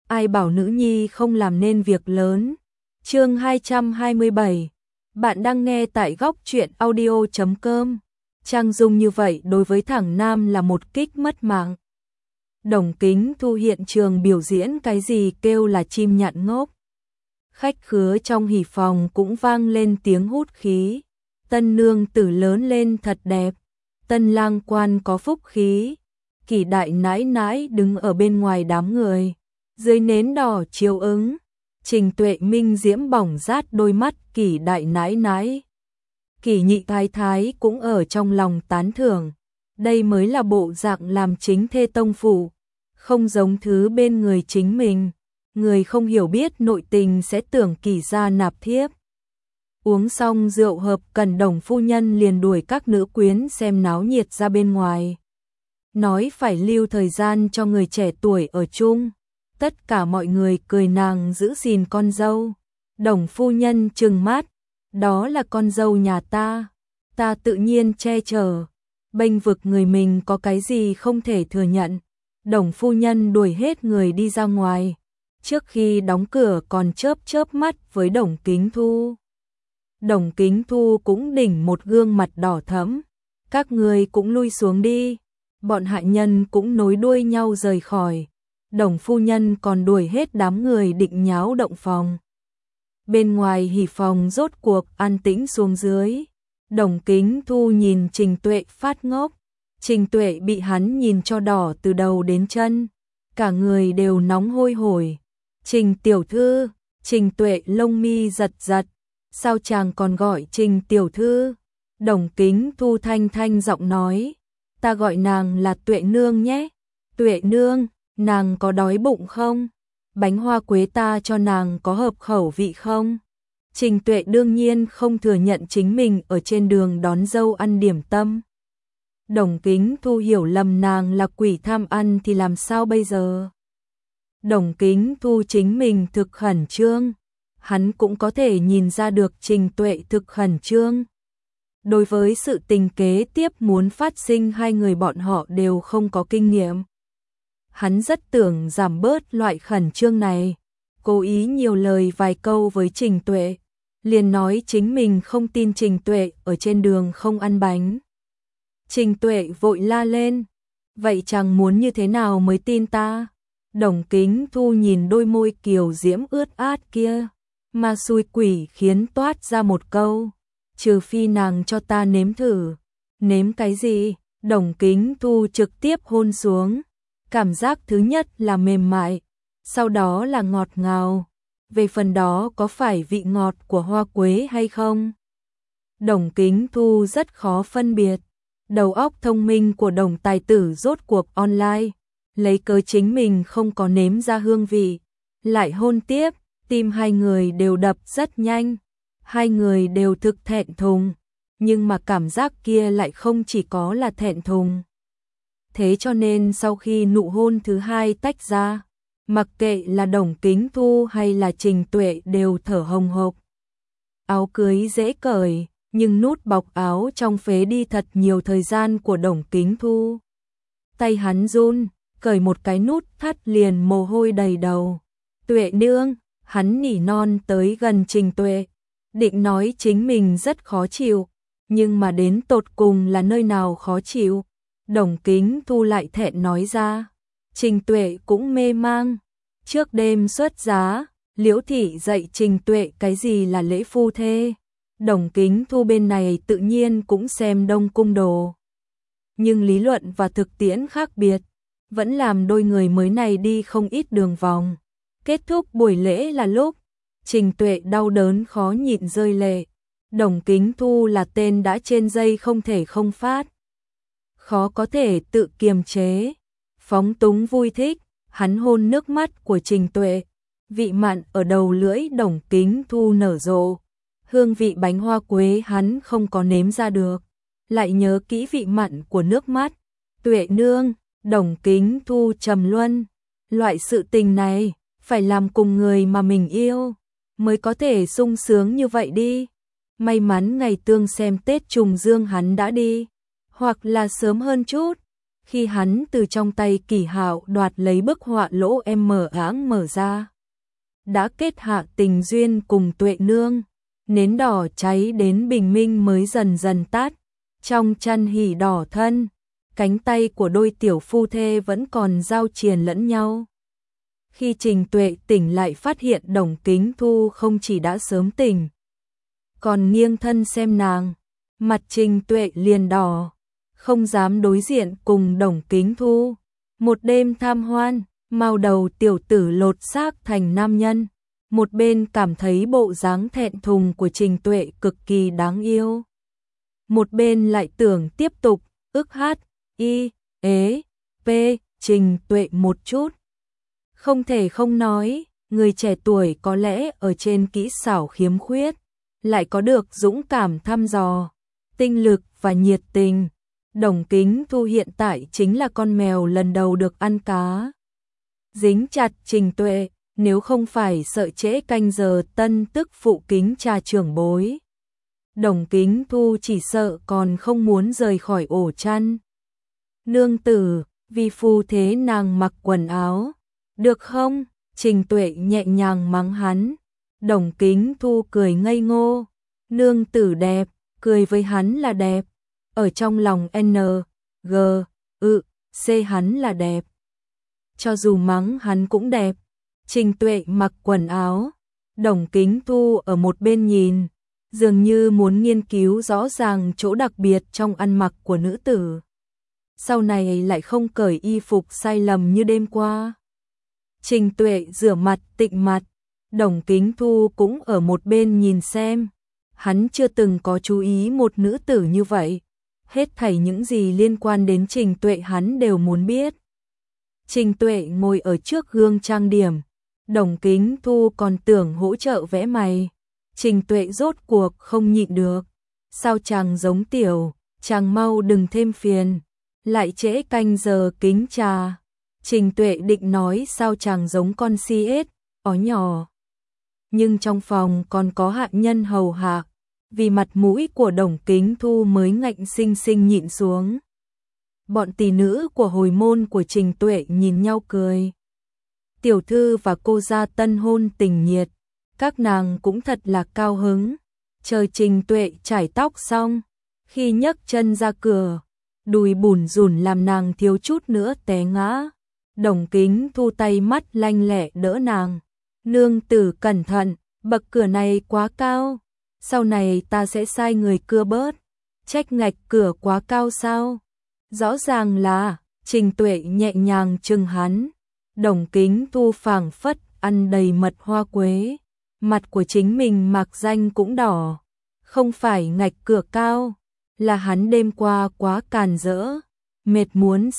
ai bảo nữ nhi không làm nên việc lớn. Chương 227. Bạn đang nghe tại góc truyện audio.com. Trang dung như vậy đối với thằng Nam là một kích mất mạng. Đồng Kính Thu hiện trường biểu diễn cái gì kêu là chim nhạn ngốc. Khách khứa trong hỉ phòng cũng vang lên tiếng hút khí. Tân nương tử lớn lên thật đẹp, tân lang quan có phúc khí. Kỷ đại nãi nãi đứng ở bên ngoài đám người, dưới nến đỏ chiếu ứng. Trình Tuệ minh diễm bỏng rát đôi mắt Kỷ đại nãi nãi. Kỷ nhị thái thái cũng ở trong lòng tán thưởng. Đây mới là bộ dạng làm chính thê tông phủ, không giống thứ bên người chính mình. Người không hiểu biết nội tình sẽ tưởng Kỷ gia nạp thiếp. Uống xong rượu hợp Cần Đồng phu nhân liền đuổi các nữ quyến xem náo nhiệt ra bên ngoài. Nói phải lưu thời gian cho người trẻ tuổi ở chung. Tất cả mọi người cười nàng giữ gìn con dâu. Đồng phu nhân trừng mắt, đó là con dâu nhà ta tự nhiên che chở. Bênh vực người mình có cái gì không thể thừa nhận. Đồng phu nhân đuổi hết người đi ra ngoài. Trước khi đóng cửa còn chớp mắt với Đồng Kính Thu. Đồng Kính Thu cũng đỉnh một gương mặt đỏ thẫm. Các người cũng lui xuống đi. Bọn hạ nhân cũng nối đuôi nhau rời khỏi. Đồng phu nhân còn đuổi hết đám người định nháo động phòng. Bên ngoài hỉ phòng rốt cuộc an tĩnh xuống dưới. Đồng Kính Thu nhìn Trình Tuệ phát ngốc. Trình Tuệ bị hắn nhìn cho đỏ từ đầu đến chân. Cả người đều nóng hôi hổi. Trình tiểu thư, Trình Tuệ lông mi giật giật. Sao chàng còn gọi Trình tiểu thư? Đồng Kính Thu thanh giọng nói. Ta gọi nàng là Tuệ nương nhé. Tuệ nương, nàng có đói bụng không? Bánh hoa quế ta cho nàng có hợp khẩu vị không? Trình Tuệ đương nhiên không thừa nhận chính mình ở trên đường đón dâu ăn điểm tâm. Đồng Kính Thu hiểu lầm nàng là quỷ tham ăn thì làm sao bây giờ? Đồng Kính Thu chính mình thực khẩn trương. Hắn cũng có thể nhìn ra được Trình Tuệ thực khẩn trương. Đối với sự tình kế tiếp muốn phát sinh hai người bọn họ đều không có kinh nghiệm. Hắn rất tưởng giảm bớt loại khẩn trương này. Cố ý nhiều lời vài câu với Trình Tuệ. Liền nói chính mình không tin Trình Tuệ ở trên đường không ăn bánh. Trình Tuệ vội la lên. Vậy chàng muốn như thế nào mới tin ta? Đồng Kính Thu nhìn đôi môi kiều diễm ướt át kia. Mà xui quỷ khiến toát ra một câu. Trừ phi nàng cho ta nếm thử. Nếm cái gì? Đồng Kính Thu trực tiếp hôn xuống. Cảm giác thứ nhất là mềm mại, sau đó là ngọt ngào. Về phần đó có phải vị ngọt của hoa quế hay không? Đồng Kính Thu rất khó phân biệt. Đầu óc thông minh của Đồng tài tử rốt cuộc online. Lấy cớ chính mình không có nếm ra hương vị. Lại hôn tiếp, tim hai người đều đập rất nhanh. Hai người đều thực thẹn thùng. Nhưng mà cảm giác kia lại không chỉ có là thẹn thùng. Thế cho nên sau khi nụ hôn thứ hai tách ra, mặc kệ là Đồng Kính Thu hay là Trình Tuệ đều thở hồng hộc. Áo cưới dễ cởi, nhưng nút bọc áo trong phế đi thật nhiều thời gian của Đồng Kính Thu. Tay hắn run, cởi một cái nút thắt liền mồ hôi đầy đầu. Tuệ nương, hắn nỉ non tới gần Trình Tuệ, định nói chính mình rất khó chịu, nhưng mà đến tột cùng là nơi nào khó chịu. Đồng Kính Thu lại thẹn nói ra. Trình Tuệ cũng mê mang. Trước đêm xuất giá, Liễu thị dạy Trình Tuệ cái gì là lễ phu thê. Đồng Kính Thu bên này tự nhiên cũng xem Đông Cung đồ. Nhưng lý luận và thực tiễn khác biệt, vẫn làm đôi người mới này đi không ít đường vòng. Kết thúc buổi lễ là lúc Trình Tuệ đau đớn khó nhịn rơi lệ. Đồng Kính Thu là tên đã trên dây không thể không phát. Khó có thể tự kiềm chế, phóng túng vui thích, hắn hôn nước mắt của Trình Tuệ, vị mặn ở đầu lưỡi Đồng Kính Thu nở rộ, hương vị bánh hoa quế hắn không có nếm ra được, lại nhớ kỹ vị mặn của nước mắt. Tuệ nương, Đồng Kính Thu trầm luân, loại sự tình này phải làm cùng người mà mình yêu mới có thể sung sướng như vậy đi. May mắn ngày tương xem Tết trùng dương hắn đã đi, hoặc là sớm hơn chút. Khi hắn từ trong tay Kỳ Hạo đoạt lấy bức họa lỗ em mở ra, đã kết hạ tình duyên cùng Tuệ Nương, nến đỏ cháy đến bình minh mới dần dần tắt, trong chăn hỉ đỏ thân, cánh tay của đôi tiểu phu thê vẫn còn giao triền lẫn nhau. Khi Trình Tuệ tỉnh lại phát hiện Đồng Kính Thu không chỉ đã sớm tỉnh, còn nghiêng thân xem nàng, mặt Trình Tuệ liền đỏ, không dám đối diện cùng Đồng Kính Thu. Một đêm tham hoan, mao đầu tiểu tử lột xác thành nam nhân, một bên cảm thấy bộ dáng thẹn thùng của Trình Tuệ cực kỳ đáng yêu, một bên lại tưởng tiếp tục ức hát y ế p Trình Tuệ một chút. Không thể không nói, người trẻ tuổi có lẽ ở trên kỹ xảo khiếm khuyết, lại có được dũng cảm thăm dò, tinh lực và nhiệt tình. Đồng Kính Thu hiện tại chính là con mèo lần đầu được ăn cá. Dính chặt Trình Tuệ, nếu không phải sợ trễ canh giờ tân tức phụ kính trà trưởng bối, Đồng Kính Thu chỉ sợ còn không muốn rời khỏi ổ chăn. Nương tử, vi phu thế nàng mặc quần áo, được không? Trình Tuệ nhẹ nhàng mắng hắn. Đồng Kính Thu cười ngây ngô, nương tử đẹp, cười với hắn là đẹp, ở trong lòng N, G, C hắn là đẹp. Cho dù mắng hắn cũng đẹp. Trình Tuệ mặc quần áo, Đồng Kính Thu ở một bên nhìn, dường như muốn nghiên cứu rõ ràng chỗ đặc biệt trong ăn mặc của nữ tử. Sau này lại không cởi y phục sai lầm như đêm qua. Trình Tuệ rửa mặt tịnh mặt, Đồng Kính Thu cũng ở một bên nhìn xem. Hắn chưa từng có chú ý một nữ tử như vậy. Hết thảy những gì liên quan đến Trình Tuệ hắn đều muốn biết. Trình Tuệ ngồi ở trước gương trang điểm, Đồng Kính Thu còn tưởng hỗ trợ vẽ mày. Trình Tuệ rốt cuộc không nhịn được. Sao chàng giống tiểu, chàng mau đừng thêm phiền, lại trễ canh giờ kính trà. Trình Tuệ định nói sao chàng giống con CS, ó nhỏ. Nhưng trong phòng còn có hạ nhân hầu hạ, vì mặt mũi của Đồng Kính Thu mới ngạnh sinh sinh nhịn xuống. Bọn tỷ nữ của hồi môn của Trình Tuệ nhìn nhau cười. Tiểu thư và cô gia tân hôn tình nhiệt, các nàng cũng thật là cao hứng. Chờ Trình Tuệ chải tóc xong, khi nhấc chân ra cửa, đùi bủn rủn làm nàng thiếu chút nữa té ngã. Đồng Kính Thu tay mắt lanh lẹ đỡ nàng. Nương tử cẩn thận, bậc cửa này quá cao, sau này ta sẽ sai người cưa bớt. Trách ngạch cửa quá cao sao? Rõ ràng là, Trình Tuệ nhẹ nhàng chừng hắn. Đồng Kính Thu phảng phất ăn đầy mật hoa quế, mặt của chính mình mạc danh cũng đỏ. Không phải ngạch cửa cao, là hắn đêm qua quá càn rỡ, mệt muốn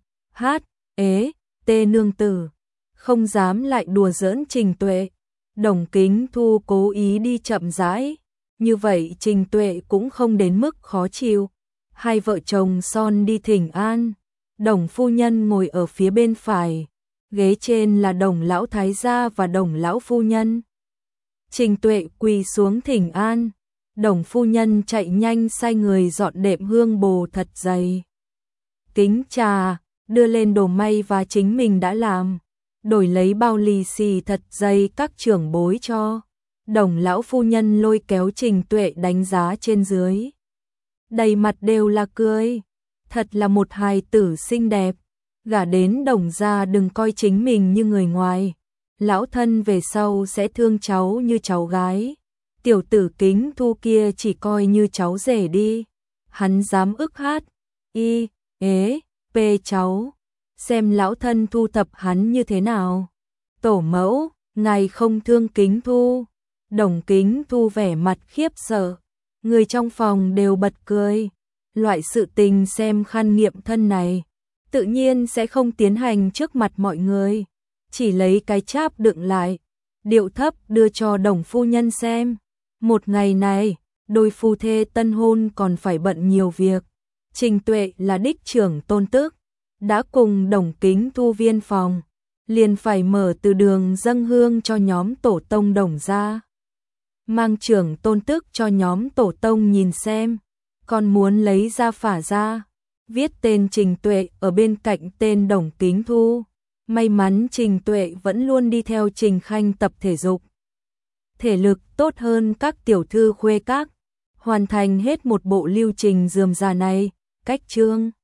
tê nương tử, không dám lại đùa giỡn Trình Tuệ. Đồng Kính Thu cố ý đi chậm rãi, như vậy Trình Tuệ cũng không đến mức khó chịu. Hai vợ chồng son đi thỉnh an, Đồng phu nhân ngồi ở phía bên phải, ghế trên là Đồng lão thái gia và Đồng lão phu nhân. Trình Tuệ quỳ xuống thỉnh an, Đồng phu nhân chạy nhanh sai người dọn đệm hương bồ thật dày. Kính trà, đưa lên đồ may và chính mình đã làm, đổi lấy bao lì xì thật dày các trưởng bối cho. Đồng lão phu nhân lôi kéo Trình Tuệ đánh giá trên dưới, đầy mặt đều là cười. Thật là một hài tử xinh đẹp, gả đến Đồng gia đừng coi chính mình như người ngoài, lão thân về sau sẽ thương cháu như cháu gái. Tiểu tử Kính Thu kia chỉ coi như cháu rể đi. Hắn dám ức hát y ế p cháu, xem lão thân thu thập hắn như thế nào. Tổ mẫu, ngài không thương Kính Thu. Đồng Kính Thu vẻ mặt khiếp sợ, người trong phòng đều bật cười. Loại sự tình xem khăn nghiệm thân này, tự nhiên sẽ không tiến hành trước mặt mọi người, chỉ lấy cái cháp đựng lại, điệu thấp đưa cho Đồng phu nhân xem. Một ngày này, đôi phu thê tân hôn còn phải bận nhiều việc. Trình Tuệ là đích trưởng tôn tước, đã cùng Đồng Kính Thu viên phòng, liền phải mở từ đường dâng hương cho nhóm tổ tông Đồng gia. Mang trưởng tôn tước cho nhóm tổ tông nhìn xem, còn muốn lấy ra phả ra. viết tên Trình Tuệ ở bên cạnh tên Đồng Kính Thu. May mắn Trình Tuệ vẫn luôn đi theo Trình Khanh tập thể dục. Thể lực tốt hơn các tiểu thư khuê các. Hoàn thành hết một bộ lưu trình rườm rà này, cách chương